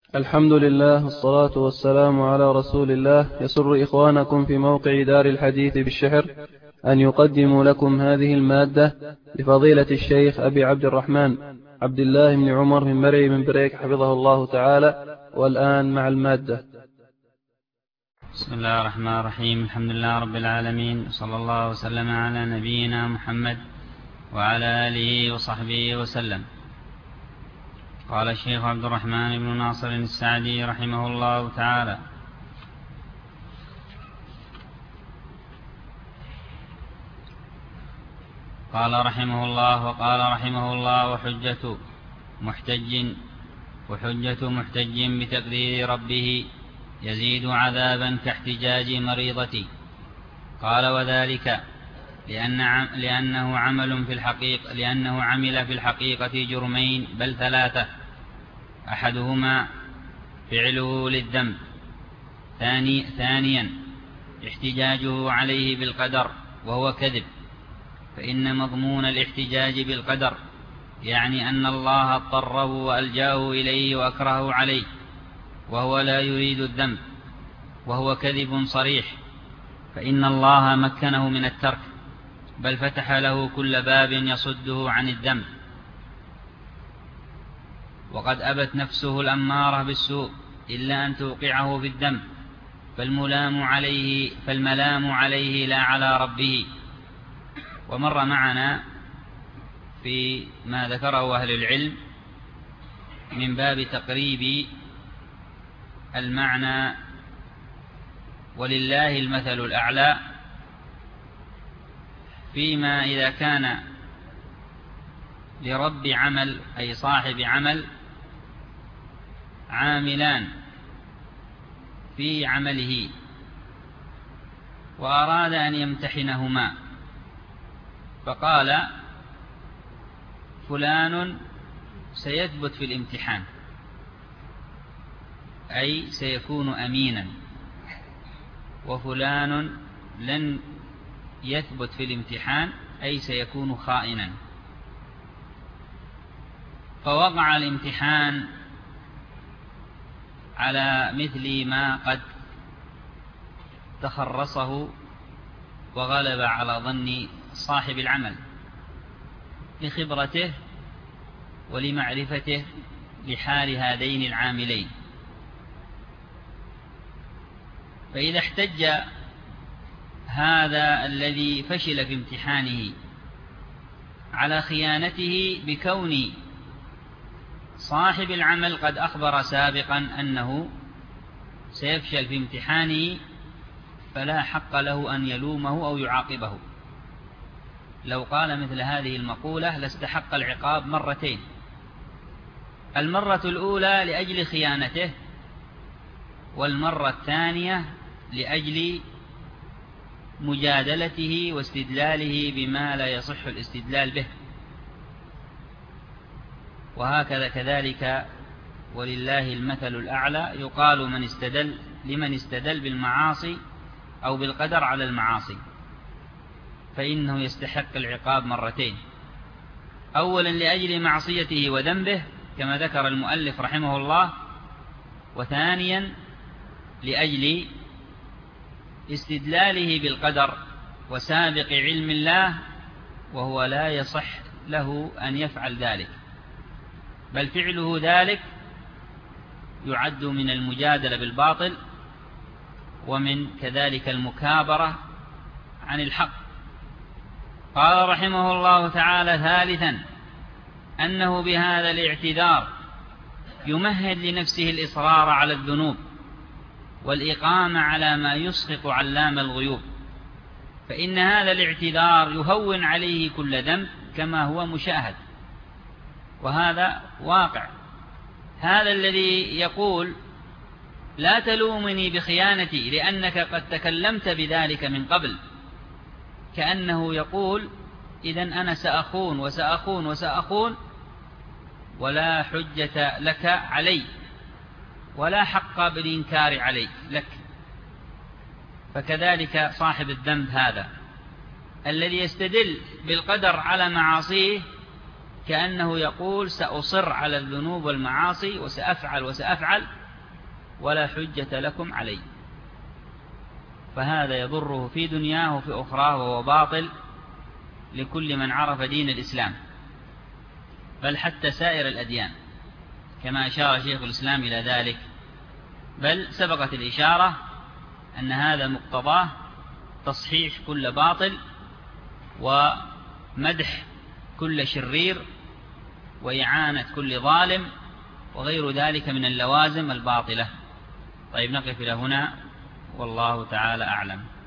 الحمد لله والصلاة والسلام على رسول الله. يسر إخوانكم في موقع دار الحديث بالشحر أن يقدموا لكم هذه المادة لفضيلة الشيخ أبي عبد الرحمن عبد الله بن عمر من مرعي من بريك حفظه الله تعالى. والآن مع المادة. بسم الله الرحمن الرحيم. الحمد لله رب العالمين، صلى الله وسلم على نبينا محمد وعلى آله وصحبه وسلم. قال الشيخ عبد الرحمن بن ناصر السعدي رحمه الله تعالى: قال رحمه الله: وقال رحمه الله: وحجة محتج بتقدير ربه يزيد عذابا كاحتجاج مريضة. قال: وذلك لأنه عمل في الحقيقة جرمين بل ثلاثة: أحدهما فعله للذنب، ثانيا احتجاجه عليه بالقدر وهو كذب، فإن مضمون الاحتجاج بالقدر يعني أن الله اضطره وألجاه إليه وأكرهه عليه، وهو لا يريد الذنب، وهو كذب صريح، فإن الله مكنه من الترك، بل فتح له كل باب يصده عن الذنب. وقد أبت نفسه الأمارة بالسوء إلا أن توقعه في الذنب، فالملام عليه لا على ربه. ومر معنا في ما ذكره أهل العلم من باب تقريب المعنى ولله المثل الأعلى، فيما إذا كان لرب عمل أي صاحب عمل عاملان في عمله وأراد أن يمتحنهما، فقال: فلان سيثبت في الامتحان أي سيكون أمينا، وفلان لن يثبت في الامتحان أي سيكون خائنا. فوقع الامتحان على مثل ما قد تخرصه وغلب على ظن صاحب العمل لخبرته ولمعرفته لحال هذين العاملين. فإذا احتج هذا الذي فشل في امتحانه على خيانته بكون صاحب العمل قد أخبر سابقا أنه سيفشل في امتحانه، فلا حق له أن يلومه أو يعاقبه. لو قال مثل هذه المقولة لاستحق العقاب مرتين: المرة الأولى لأجل خيانته، والمرة الثانية لأجل مجادلته واستدلاله بما لا يصح الاستدلال به. وهكذا كذلك ولله المثل الأعلى يقال لمن استدل بالمعاصي أو بالقدر على المعاصي، فإنه يستحق العقاب مرتين: أولا لأجل معصيته وذنبه كما ذكر المؤلف رحمه الله، وثانيا لأجل استدلاله بالقدر وسابق علم الله، وهو لا يصح له أن يفعل ذلك، بل فعله ذلك يعد من المجادلة بالباطل ومن كذلك المكابرة عن الحق. قال رحمه الله تعالى: ثالثا أنه بهذا الاعتذار يمهد لنفسه الإصرار على الذنوب والإقامة على ما يسخط علام الغيوب، فإن هذا الاعتذار يهون عليه كل ذنب كما هو مشاهد، وهذا واقع. هذا الذي يقول: لا تلومني بخيانتي لأنك قد تكلمت بذلك من قبل، كأنه يقول: إذن أنا سأخون وسأخون وسأخون ولا حجة لك علي ولا حق بالإنكار علي لك. فكذلك صاحب الذنب هذا الذي يستدل بالقدر على معاصيه كأنه يقول سأصر على الذنوب والمعاصي وسأفعل ولا حجة لكم علي. فهذا يضره في دنياه وفي أخراه، وهو باطل لكل من عرف دين الإسلام، بل حتى سائر الأديان، كما أشار شيخ الإسلام إلى ذلك. بل سبقت الإشارة أن هذا مقتضاه تصحيح كل باطل ومدح كل شرير وإعانة كل ظالم وغير ذلك من اللوازم الباطلة. طيب، نقف إلى هنا، والله تعالى أعلم.